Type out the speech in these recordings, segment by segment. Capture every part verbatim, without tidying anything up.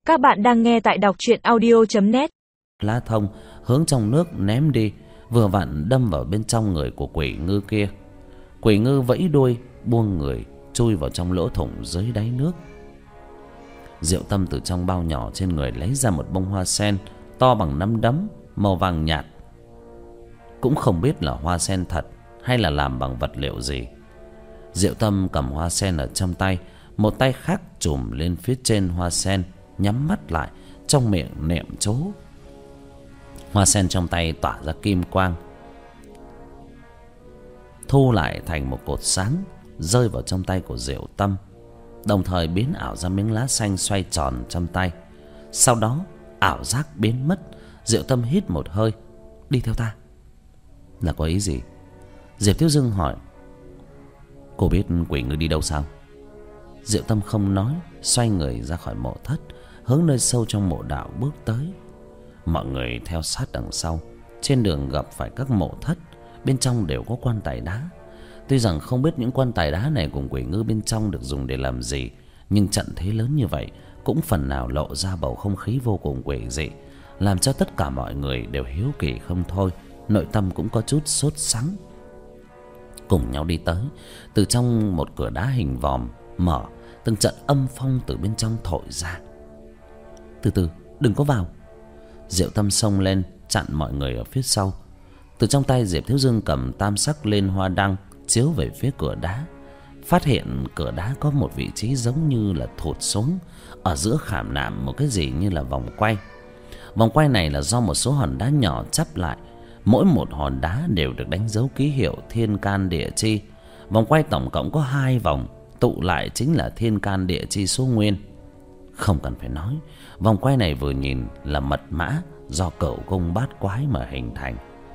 Các bạn đang nghe tại đọc truyện audio chấm net. Lá thông hướng trong nước ném đi, vừa vặn đâm vào bên trong người của quỷ ngư kia. Quỷ ngư vẫy đuôi buông người chui vào trong lỗ thủng dưới đáy nước. Diệu Tâm từ trong bao nhỏ trên người lấy ra một bông hoa sen to bằng nắm đấm, màu vàng nhạt. Cũng không biết là hoa sen thật hay là làm bằng vật liệu gì. Diệu Tâm cầm hoa sen ở trong tay, một tay khác chùm lên phía trên hoa sen, nhắm mắt lại, trong miệng niệm chú. Hoa sen trong tay tỏa ra kim quang, thu lại thành một cột sáng, rơi vào trong tay của Diệu Tâm, đồng thời biến ảo ra miếng lá xanh xoay tròn trong tay. Sau đó ảo giác biến mất. Diệu Tâm hít một hơi. Đi theo ta. Là có ý gì? Diệp Thiếu Dương hỏi. Cô biết quỷ ngư đi đâu sao? Diệu Tâm không nói, xoay người ra khỏi mộ thất, hướng nơi sâu trong mộ đạo bước tới. Mọi người theo sát đằng sau. Trên đường gặp phải các mộ thất, bên trong đều có quan tài đá. Tuy rằng không biết những quan tài đá này cùng quỷ ngư bên trong được dùng để làm gì, nhưng trận thế lớn như vậy cũng phần nào lộ ra bầu không khí vô cùng quỷ dị, làm cho tất cả mọi người đều hiếu kỳ không thôi, nội tâm cũng có chút sốt sắng. Cùng nhau đi tới, từ trong một cửa đá hình vòm mở, từng trận âm phong từ bên trong thổi ra. Từ từ, đừng có vào. Diệu Tâm xông lên chặn mọi người ở phía sau. Từ trong tay Diệp Thiếu Dương cầm tam sắc lên hoa đăng chiếu về phía cửa đá, phát hiện cửa đá có một vị trí giống như là thụt xuống, ở giữa khảm nạm một cái gì như là vòng quay. Vòng quay này là do một số hòn đá nhỏ chắp lại, mỗi một hòn đá đều được đánh dấu ký hiệu thiên can địa chi. Vòng quay tổng cộng có hai vòng, tụ lại chính là thiên can địa chi số nguyên. Không cần phải nói, vòng quay này vừa nhìn là mật mã do cửu cung bát quái mà hình thành.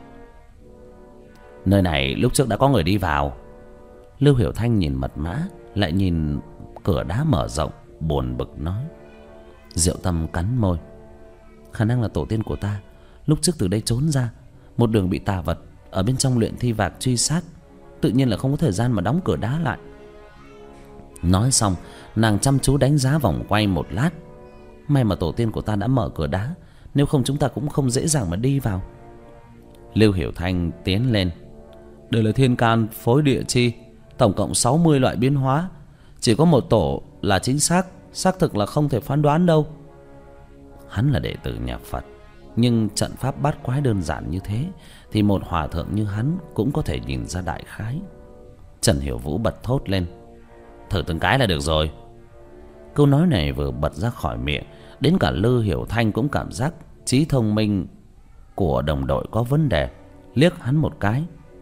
Nơi này lúc trước đã có người đi vào. Lưu Hiểu Thanh nhìn mật mã, lại nhìn cửa đá mở rộng, buồn bực nói. Diệu Tâm cắn môi. Khả năng là tổ tiên của ta lúc trước từ đây trốn ra, một đường bị tà vật ở bên trong luyện thi vạc truy sát, tự nhiên là không có thời gian mà đóng cửa đá lại. Nói xong, nàng chăm chú đánh giá vòng quay một lát. May mà tổ tiên của ta đã mở cửa đá, nếu không chúng ta cũng không dễ dàng mà đi vào. Lưu Hiểu Thanh tiến lên. Đây là thiên can phối địa chi, tổng cộng sáu mươi loại biến hóa, chỉ có một tổ là chính xác, xác thực là không thể phán đoán đâu. Hắn là đệ tử nhà Phật, nhưng trận pháp bát quái đơn giản như thế thì một hòa thượng như hắn cũng có thể nhìn ra đại khái. Trần Hiểu Vũ bật thốt lên. Thử từng cái là được rồi. Câu nói này vừa bật ra khỏi miệng, đến cả Lưu Hiểu Thanh cũng cảm giác trí thông minh của đồng đội có vấn đề, liếc hắn một cái.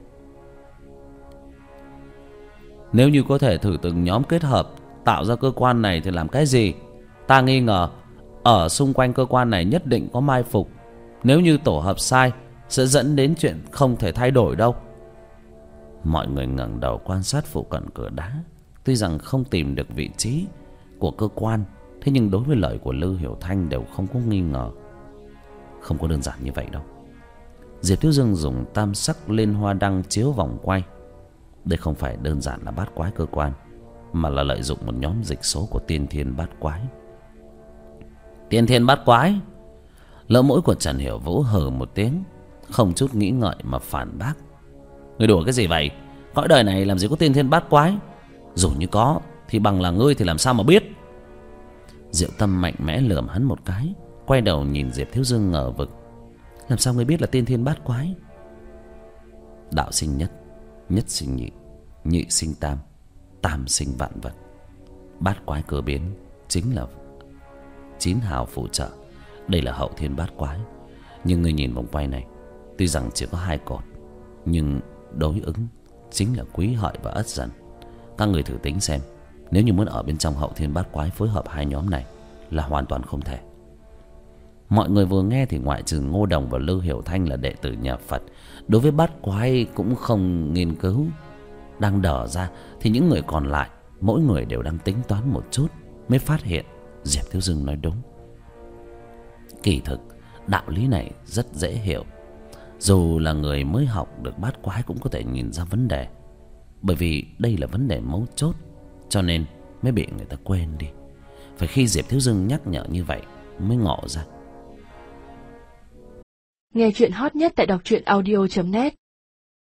Nếu như có thể thử từng nhóm kết hợp tạo ra cơ quan này thì làm cái gì? Ta nghi ngờ ở xung quanh cơ quan này nhất định có mai phục. Nếu như tổ hợp sai sẽ dẫn đến chuyện không thể thay đổi đâu. Mọi người ngẩng đầu quan sát phụ cận cửa đá. Tuy rằng không tìm được vị trí của cơ quan, thế nhưng đối với lời của Lưu Hiểu Thanh đều không có nghi ngờ. Không có đơn giản như vậy đâu. Diệp Thiếu Dương dùng tam sắc lên hoa đăng chiếu vòng quay. Đây không phải đơn giản là bát quái cơ quan, mà là lợi dụng một nhóm dịch số của tiên thiên bát quái. Tiên thiên bát quái? Lỗ mũi của Trần Hiểu Vũ hừ một tiếng, không chút nghĩ ngợi mà phản bác. Ngươi đùa cái gì vậy? Cõi đời này làm gì có tiên thiên bát quái? Dù như có thì bằng là ngươi thì làm sao mà biết? Diệu Tâm mạnh mẽ lườm hắn một cái, quay đầu nhìn Diệp Thiếu Dương ngờ vực. Làm sao ngươi biết là tiên thiên bát quái? Đạo sinh nhất, nhất sinh nhị, nhị sinh tam, tam sinh vạn vật. Bát quái cơ biến chính là chín hào phụ trợ. Đây là hậu thiên bát quái. Nhưng ngươi nhìn vòng quay này, tuy rằng chỉ có hai cột, nhưng đối ứng chính là Quý Hợi và Ất Dần. Các người thử tính xem, nếu như muốn ở bên trong hậu thiên bát quái phối hợp hai nhóm này là hoàn toàn không thể. Mọi người vừa nghe thì ngoại trừ Ngô Đồng và Lưu Hiểu Thanh là đệ tử nhà Phật, đối với bát quái cũng không nghiên cứu. Đang đờ ra thì những người còn lại, mỗi người đều đang tính toán một chút, mới phát hiện Diệp Thiếu Dương nói đúng. Kỳ thực đạo lý này rất dễ hiểu, dù là người mới học được bát quái cũng có thể nhìn ra vấn đề. Bởi vì đây là vấn đề mấu chốt, cho nên mới bị người ta quên đi. Phải khi Diệp Thiếu Dương nhắc nhở như vậy mới ngộ ra. Nghe chuyện hot nhất tại đọc truyện audio chấm net.